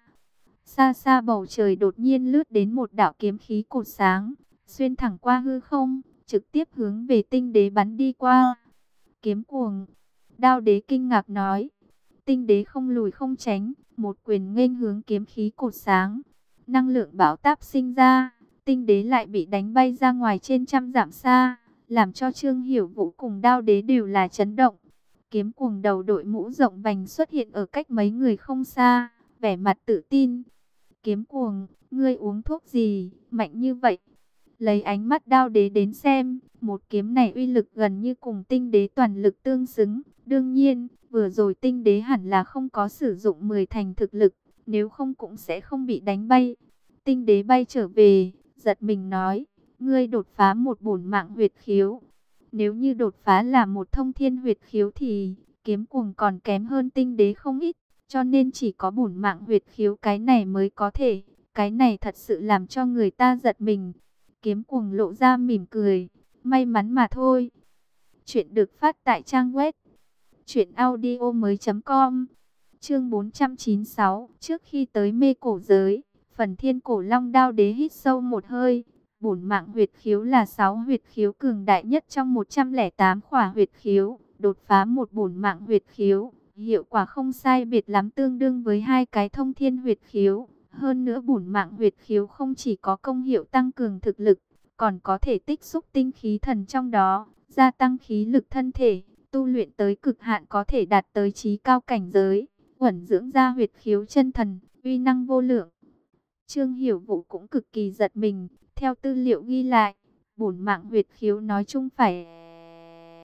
Xa xa bầu trời đột nhiên lướt đến một đạo kiếm khí cột sáng, xuyên thẳng qua hư không, trực tiếp hướng về tinh đế bắn đi qua. Kiếm cuồng, đao đế kinh ngạc nói. Tinh đế không lùi không tránh, một quyền nghênh hướng kiếm khí cột sáng. Năng lượng bão táp sinh ra, tinh đế lại bị đánh bay ra ngoài trên trăm dặm xa, làm cho Trương Hiểu Vũ cùng đao đế đều là chấn động. Kiếm cuồng đầu đội mũ rộng vành xuất hiện ở cách mấy người không xa, vẻ mặt tự tin. Kiếm cuồng, ngươi uống thuốc gì, mạnh như vậy? Lấy ánh mắt đao đế đến xem, một kiếm này uy lực gần như cùng tinh đế toàn lực tương xứng. Đương nhiên, vừa rồi tinh đế hẳn là không có sử dụng mười thành thực lực, nếu không cũng sẽ không bị đánh bay. Tinh đế bay trở về, giật mình nói, ngươi đột phá một bổn mạng huyệt khiếu. Nếu như đột phá là một thông thiên huyệt khiếu thì kiếm cuồng còn kém hơn tinh đế không ít. Cho nên chỉ có bổn mạng huyệt khiếu cái này mới có thể. Cái này thật sự làm cho người ta giật mình. Kiếm cuồng lộ ra mỉm cười. May mắn mà thôi. Chuyện được phát tại trang web truyện audio mới chấm com. Chương bốn trăm chín mươi sáu. Trước khi tới mê cổ giới, Phần Thiên Cổ Long đao đế hít sâu một hơi. Bổn mạng huyệt khiếu là sáu huyệt khiếu cường đại nhất trong một trăm lẻ tám khỏa huyệt khiếu. Đột phá một bổn mạng huyệt khiếu, hiệu quả không sai biệt lắm, tương đương với hai cái thông thiên huyệt khiếu. Hơn nữa bổn mạng huyệt khiếu không chỉ có công hiệu tăng cường thực lực, còn có thể tích xúc tinh khí thần trong đó, gia tăng khí lực thân thể, tu luyện tới cực hạn có thể đạt tới chí cao cảnh giới, uẩn dưỡng ra huyệt khiếu chân thần, uy năng vô lượng. Trương Hiểu Vũ cũng cực kỳ giật mình, theo tư liệu ghi lại, bổn mạng huyệt khiếu nói chung phải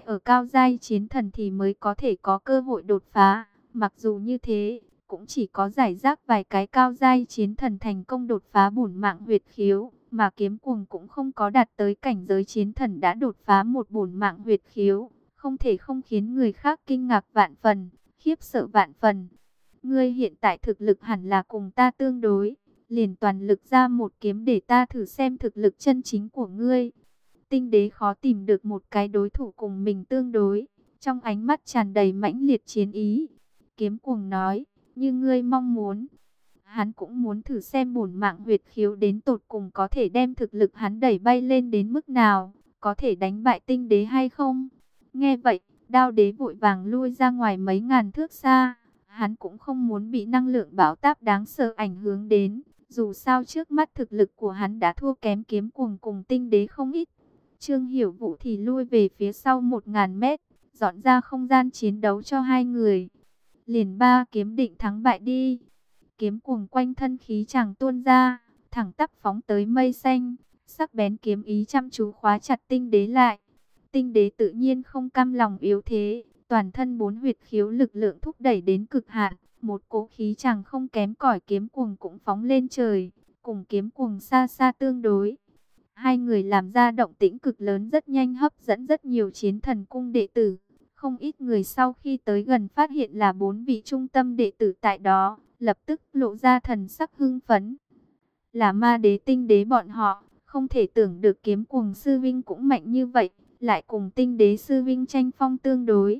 ở cao giai chiến thần thì mới có thể có cơ hội đột phá. Mặc dù như thế, cũng chỉ có giải rác vài cái cao giai chiến thần thành công đột phá bổn mạng huyệt khiếu, mà kiếm cuồng cũng không có đạt tới cảnh giới chiến thần đã đột phá một bổn mạng huyệt khiếu, không thể không khiến người khác kinh ngạc vạn phần, khiếp sợ vạn phần. Ngươi hiện tại thực lực hẳn là cùng ta tương đối, liền toàn lực ra một kiếm để ta thử xem thực lực chân chính của ngươi. Tinh đế khó tìm được một cái đối thủ cùng mình tương đối, trong ánh mắt tràn đầy mãnh liệt chiến ý. Kiếm cuồng nói, như ngươi mong muốn. Hắn cũng muốn thử xem bổn mạng huyệt khiếu đến tột cùng có thể đem thực lực hắn đẩy bay lên đến mức nào, có thể đánh bại tinh đế hay không. Nghe vậy, Đao đế vội vàng lui ra ngoài mấy ngàn thước xa. Hắn cũng không muốn bị năng lượng bão táp đáng sợ ảnh hưởng đến. Dù sao trước mắt thực lực của hắn đã thua kém kiếm cuồng cùng tinh đế không ít. Trương Hiểu Vũ thì lui về phía sau một ngàn mét, dọn ra không gian chiến đấu cho hai người. Liền ba kiếm định thắng bại đi. Kiếm cuồng quanh thân khí chàng tuôn ra, thẳng tắp phóng tới mây xanh, sắc bén kiếm ý chăm chú khóa chặt tinh đế lại. Tinh đế tự nhiên không cam lòng yếu thế, toàn thân bốn huyệt khiếu lực lượng thúc đẩy đến cực hạn, một cỗ khí chàng không kém cỏi kiếm cuồng cũng phóng lên trời, cùng kiếm cuồng xa xa tương đối. Hai người làm ra động tĩnh cực lớn rất nhanh hấp dẫn rất nhiều chiến thần cung đệ tử. Không ít người sau khi tới gần phát hiện là bốn vị trung tâm đệ tử tại đó, lập tức lộ ra thần sắc hưng phấn. Là ma đế tinh đế bọn họ, không thể tưởng được kiếm cuồng sư vinh cũng mạnh như vậy, lại cùng tinh đế sư vinh tranh phong tương đối.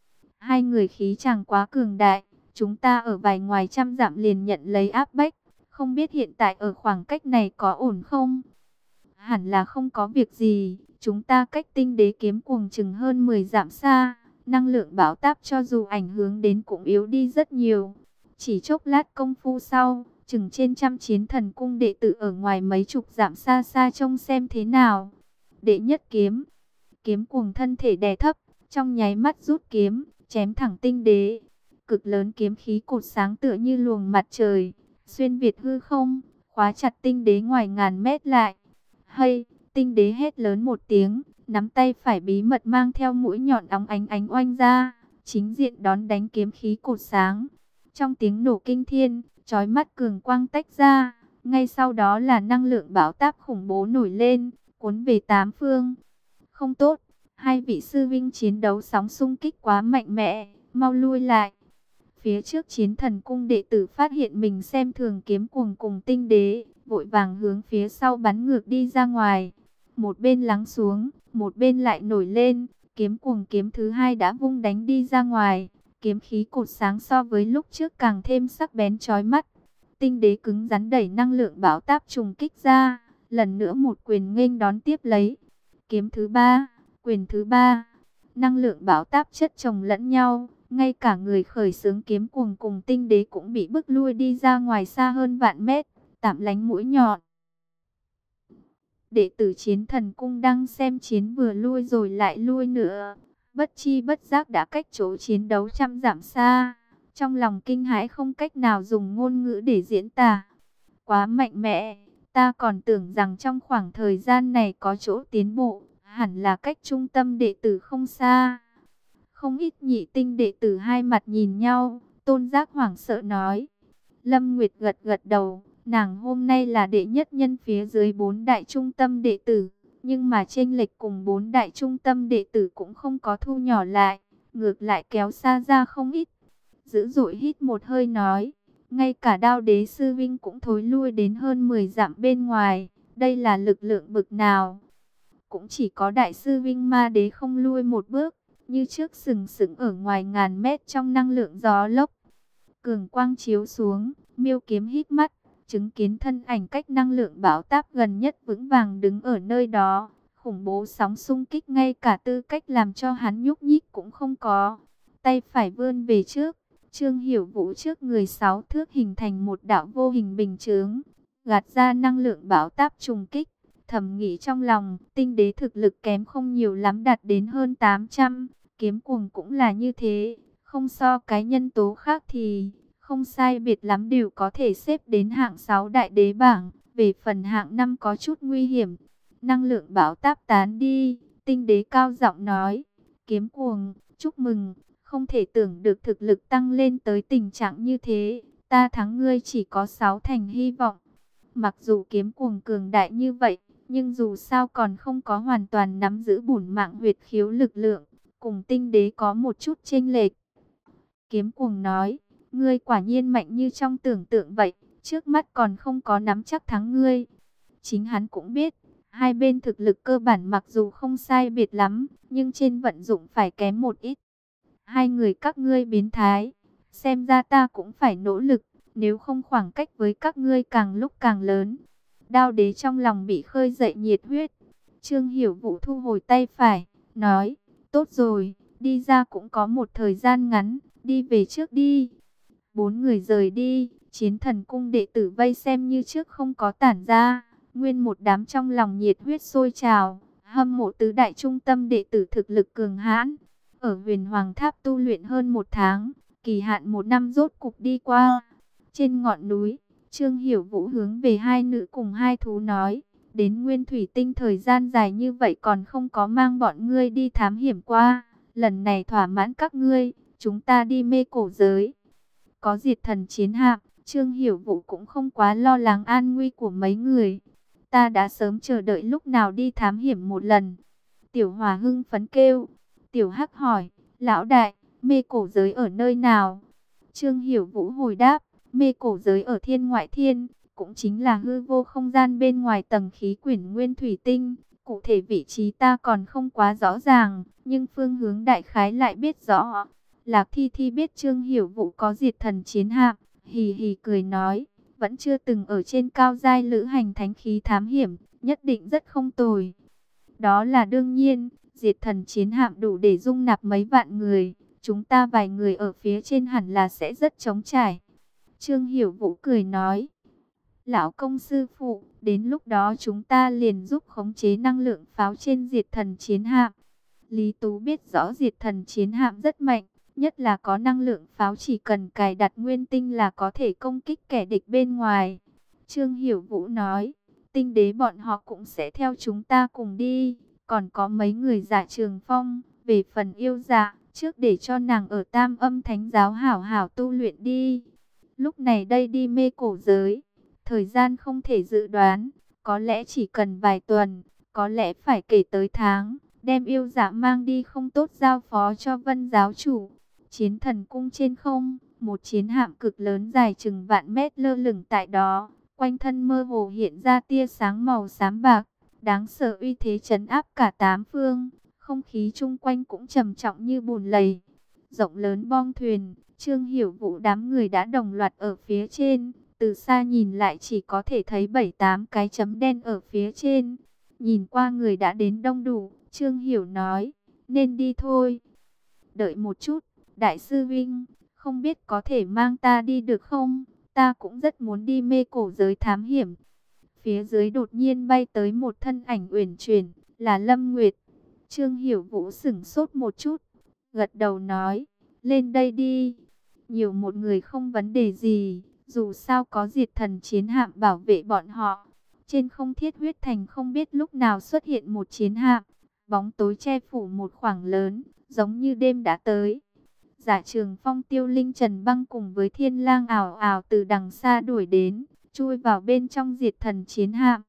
Hai người khí chàng quá cường đại, chúng ta ở vài ngoài trăm dặm liền nhận lấy áp bách, không biết hiện tại ở khoảng cách này có ổn không? Hẳn là không có việc gì, chúng ta cách tinh đế kiếm cuồng chừng hơn mười dặm xa, năng lượng bão táp cho dù ảnh hưởng đến cũng yếu đi rất nhiều. Chỉ chốc lát công phu sau, chừng trên trăm chiến thần cung đệ tử ở ngoài mấy chục dặm xa xa trông xem thế nào. Đệ nhất kiếm, kiếm cuồng thân thể đè thấp, trong nháy mắt rút kiếm, chém thẳng tinh đế. Cực lớn kiếm khí cột sáng tựa như luồng mặt trời, xuyên việt hư không, khóa chặt tinh đế ngoài ngàn mét lại. Hay, tinh đế hét lớn một tiếng, nắm tay phải bí mật mang theo mũi nhọn óng ánh ánh oanh ra, chính diện đón đánh kiếm khí cột sáng. Trong tiếng nổ kinh thiên, chói mắt cường quang tách ra, ngay sau đó là năng lượng bão táp khủng bố nổi lên, cuốn về tám phương. Không tốt, hai vị sư vinh chiến đấu sóng xung kích quá mạnh mẽ, mau lui lại. Phía trước chiến thần cung đệ tử phát hiện mình xem thường kiếm cuồng cùng tinh đế, vội vàng hướng phía sau bắn ngược đi ra ngoài. Một bên lắng xuống, một bên lại nổi lên, kiếm cuồng kiếm thứ hai đã vung đánh đi ra ngoài. Kiếm khí cột sáng so với lúc trước càng thêm sắc bén chói mắt. Tinh đế cứng rắn đẩy năng lượng bão táp trùng kích ra, lần nữa một quyền nghênh đón tiếp lấy. Kiếm thứ ba, quyền thứ ba, năng lượng bão táp chất chồng lẫn nhau. Ngay cả người khởi xướng kiếm cuồng cùng tinh đế cũng bị bức lui đi ra ngoài xa hơn vạn mét, tạm lánh mũi nhọn. Đệ tử chiến thần cung đang xem chiến vừa lui rồi lại lui nữa, bất chi bất giác đã cách chỗ chiến đấu trăm dặm xa. Trong lòng kinh hãi không cách nào dùng ngôn ngữ để diễn tả. Quá mạnh mẽ, ta còn tưởng rằng trong khoảng thời gian này có chỗ tiến bộ, hẳn là cách trung tâm đệ tử không xa. Không ít nhị tinh đệ tử hai mặt nhìn nhau, Tôn Giác hoảng sợ nói. Lâm Nguyệt gật gật đầu, nàng hôm nay là đệ nhất nhân phía dưới bốn đại trung tâm đệ tử, nhưng mà chênh lệch cùng bốn đại trung tâm đệ tử cũng không có thu nhỏ lại, ngược lại kéo xa ra không ít. Dữ dội hít một hơi nói, ngay cả Đao đế sư vinh cũng thối lui đến hơn mười dặm bên ngoài, đây là lực lượng bực nào? Cũng chỉ có đại sư Vinh Ma đế không lui một bước, như trước sừng sững ở ngoài ngàn mét trong năng lượng gió lốc. Cường quang chiếu xuống, Miêu Kiếm hít mắt, chứng kiến thân ảnh cách năng lượng bão táp gần nhất vững vàng đứng ở nơi đó. Khủng bố sóng xung kích ngay cả tư cách làm cho hắn nhúc nhích cũng không có. Tay phải vươn về trước, Trương Hiểu Vũ trước người sáu thước hình thành một đạo vô hình bình chướng, gạt ra năng lượng bão táp trùng kích. Thầm nghĩ trong lòng, tinh đế thực lực kém không nhiều lắm, đạt đến hơn tám trăm, kiếm cuồng cũng là như thế, không so cái nhân tố khác thì không sai biệt lắm đều có thể xếp đến hạng sáu đại đế bảng, về phần hạng năm có chút nguy hiểm. Năng lượng bão táp tán đi, tinh đế cao giọng nói, Kiếm cuồng, chúc mừng, không thể tưởng được thực lực tăng lên tới tình trạng như thế. Ta thắng ngươi chỉ có sáu thành hy vọng. Mặc dù kiếm cuồng cường đại như vậy, nhưng dù sao còn không có hoàn toàn nắm giữ bổn mạng huyệt khiếu lực lượng, cùng tinh đế có một chút chênh lệch. Kiếm cuồng nói, ngươi quả nhiên mạnh như trong tưởng tượng vậy, trước mắt còn không có nắm chắc thắng ngươi. Chính hắn cũng biết, hai bên thực lực cơ bản mặc dù không sai biệt lắm, nhưng trên vận dụng phải kém một ít. Hai người các ngươi biến thái, xem ra ta cũng phải nỗ lực, nếu không khoảng cách với các ngươi càng lúc càng lớn. Đao đế trong lòng bị khơi dậy nhiệt huyết. Trương Hiểu Vũ thu hồi tay phải, nói, tốt rồi, đi ra cũng có một thời gian ngắn, đi về trước đi. Bốn người rời đi, Chiến Thần cung đệ tử vây xem như trước không có tản ra. Nguyên một đám trong lòng nhiệt huyết sôi trào, hâm mộ tứ đại trung tâm đệ tử thực lực cường hãn. Ở Huyền Hoàng Tháp tu luyện hơn một tháng, kỳ hạn một năm rốt cục đi qua. Trên ngọn núi, Trương Hiểu Vũ hướng về hai nữ cùng hai thú nói, đến Nguyên Thủy Tinh thời gian dài như vậy còn không có mang bọn ngươi đi thám hiểm qua. Lần này thỏa mãn các ngươi, chúng ta đi mê cổ giới. Có diệt thần chiến hạm, Trương Hiểu Vũ cũng không quá lo lắng an nguy của mấy người. Ta đã sớm chờ đợi lúc nào đi thám hiểm một lần. Tiểu Hòa hưng phấn kêu. Tiểu Hắc hỏi, lão đại, mê cổ giới ở nơi nào? Trương Hiểu Vũ hồi đáp, mê cổ giới ở thiên ngoại thiên, cũng chính là hư vô không gian bên ngoài tầng khí quyển nguyên thủy tinh. Cụ thể vị trí ta còn không quá rõ ràng, nhưng phương hướng đại khái lại biết rõ. Lạc Thi Thi biết Trương Hiểu Vũ có diệt thần chiến hạm, hì hì cười nói, vẫn chưa từng ở trên cao giai lữ hành thánh khí thám hiểm, nhất định rất không tồi. Đó là đương nhiên, diệt thần chiến hạm đủ để dung nạp mấy vạn người, chúng ta vài người ở phía trên hẳn là sẽ rất trống trải. Trương Hiểu Vũ cười nói, lão công sư phụ, đến lúc đó chúng ta liền giúp khống chế năng lượng pháo trên diệt thần chiến hạm. Lý Tú biết rõ diệt thần chiến hạm rất mạnh, nhất là có năng lượng pháo chỉ cần cài đặt nguyên tinh là có thể công kích kẻ địch bên ngoài. Trương Hiểu Vũ nói, tinh đế bọn họ cũng sẽ theo chúng ta cùng đi, còn có mấy người Dạ Trường Phong, về phần yêu dạ, trước để cho nàng ở Tam Âm Thánh giáo hảo hảo tu luyện đi. Lúc này đây đi mê cổ giới, thời gian không thể dự đoán, có lẽ chỉ cần vài tuần, có lẽ phải kể tới tháng, đem yêu dạ mang đi không tốt giao phó cho Vân giáo chủ. Chiến Thần cung trên không, một chiến hạm cực lớn dài chừng vạn mét lơ lửng tại đó, quanh thân mơ hồ hiện ra tia sáng màu xám bạc, đáng sợ uy thế trấn áp cả tám phương, không khí chung quanh cũng trầm trọng như bùn lầy. Rộng lớn bong thuyền, Trương Hiểu Vũ đám người đã đồng loạt ở phía trên, từ xa nhìn lại chỉ có thể thấy bảy tám cái chấm đen ở phía trên. Nhìn qua người đã đến đông đủ, Trương Hiểu nói, nên đi thôi. Đợi một chút, Đại sư Vinh, không biết có thể mang ta đi được không? Ta cũng rất muốn đi mê cổ giới thám hiểm. Phía dưới đột nhiên bay tới một thân ảnh uyển chuyển, là Lâm Nguyệt. Trương Hiểu Vũ sửng sốt một chút, gật đầu nói, lên đây đi. Nhiều một người không vấn đề gì, dù sao có diệt thần chiến hạm bảo vệ bọn họ. Trên không thiết huyết thành không biết lúc nào xuất hiện một chiến hạm, bóng tối che phủ một khoảng lớn, giống như đêm đã tới. Dạ Trường Phong, Tiêu Linh, Trần Băng cùng với Thiên Lang ảo ảo từ đằng xa đuổi đến, chui vào bên trong diệt thần chiến hạm.